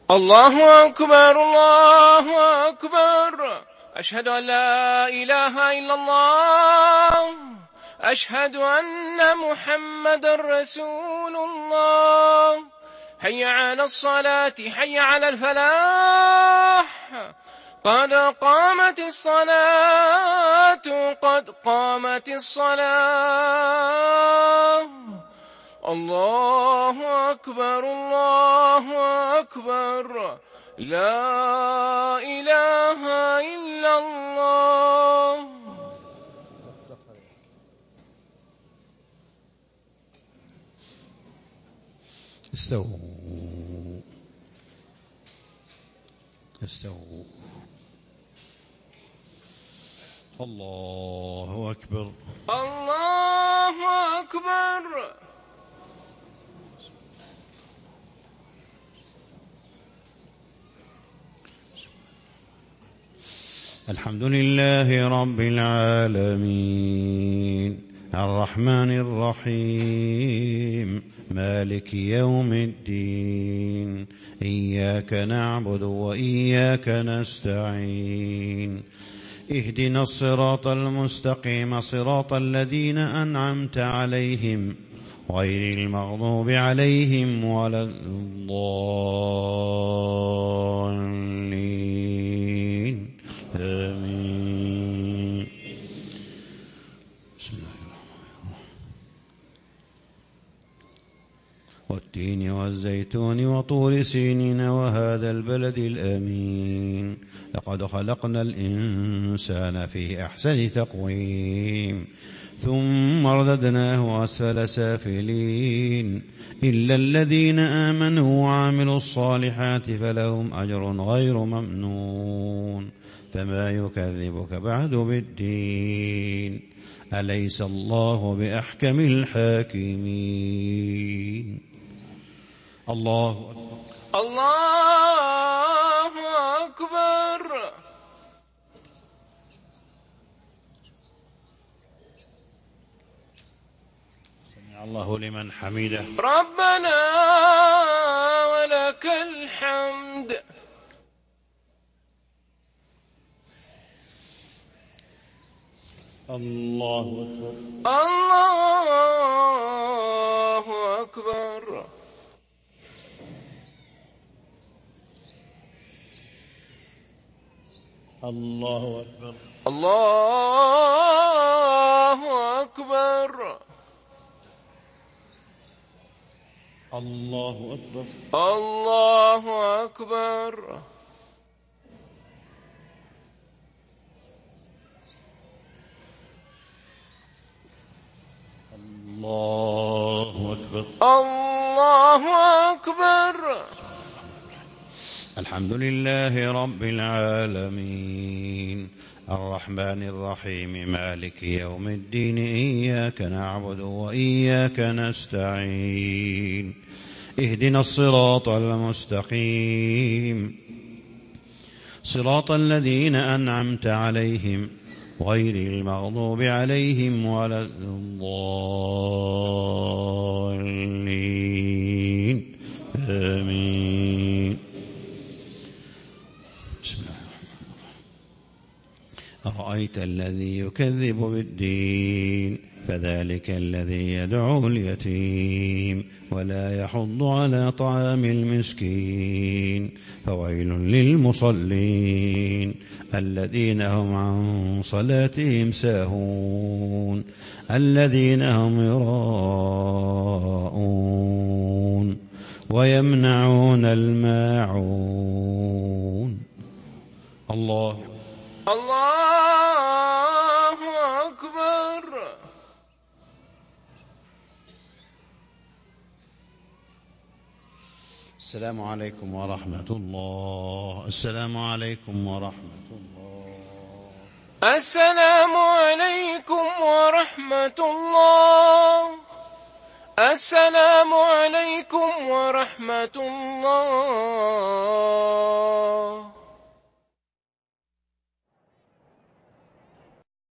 الله أكبر الله أكبر. أشهد أن لا إله إلا الله. أشهد أن محمدا رسول الله. حي على الصلاة حي على الفلاح. قد قامت الصلاة قد قامت الصلاة. الله أكبر الله أكبر. لا إله إلا الله. استووا استووا. الله أكبر الله أكبر. الحمد لله رب العالمين الرحمن الرحيم مالك يوم الدين إياك نعبد وإياك نستعين اهدنا الصراط المستقيم صراط الذين أنعمت عليهم غير المغضوب عليهم ولا الضالين آمين. بسم الله الرحمن الرحيم. والتين والزيتون وطور سينين وهذا البلد الأمين لقد خلقنا الإنسان في أحسن تقويم ثم رددناه أسفل سافلين إلا الذين آمنوا وعملوا الصالحات فلهم أجر غير ممنون فما يكذبك بعد بالدين أليس الله بأحكم الحاكمين. الله أكبر الله أكبر. سمع الله لمن حمده ربنا ولك الحمد. الله أكبر الله أكبر. الله أكبر الله أكبر. الله أكبر الله أكبر. الله أكبر الله أكبر. الحمد لله رب العالمين الرحمن الرحيم مالك يوم الدين إياك نعبد وإياك نستعين اهدنا الصراط المستقيم صراط الذين أنعمت عليهم غير المغضوب عليهم ولا الضالين آمين. بسم الله الرحمن الرحيم. أرأيت الذي يكذب بالدين فذلك الذي يدعو اليتيم ولا يحض على طعام المسكين فويل للمصلين الذين هم عن صلاتهم ساهون الذين هم يراءون ويمنعون الماعون. الله الله أكبر. السلام عليكم ورحمة الله. السلام عليكم ورحمة الله. السلام عليكم ورحمة الله. السلام عليكم ورحمة الله.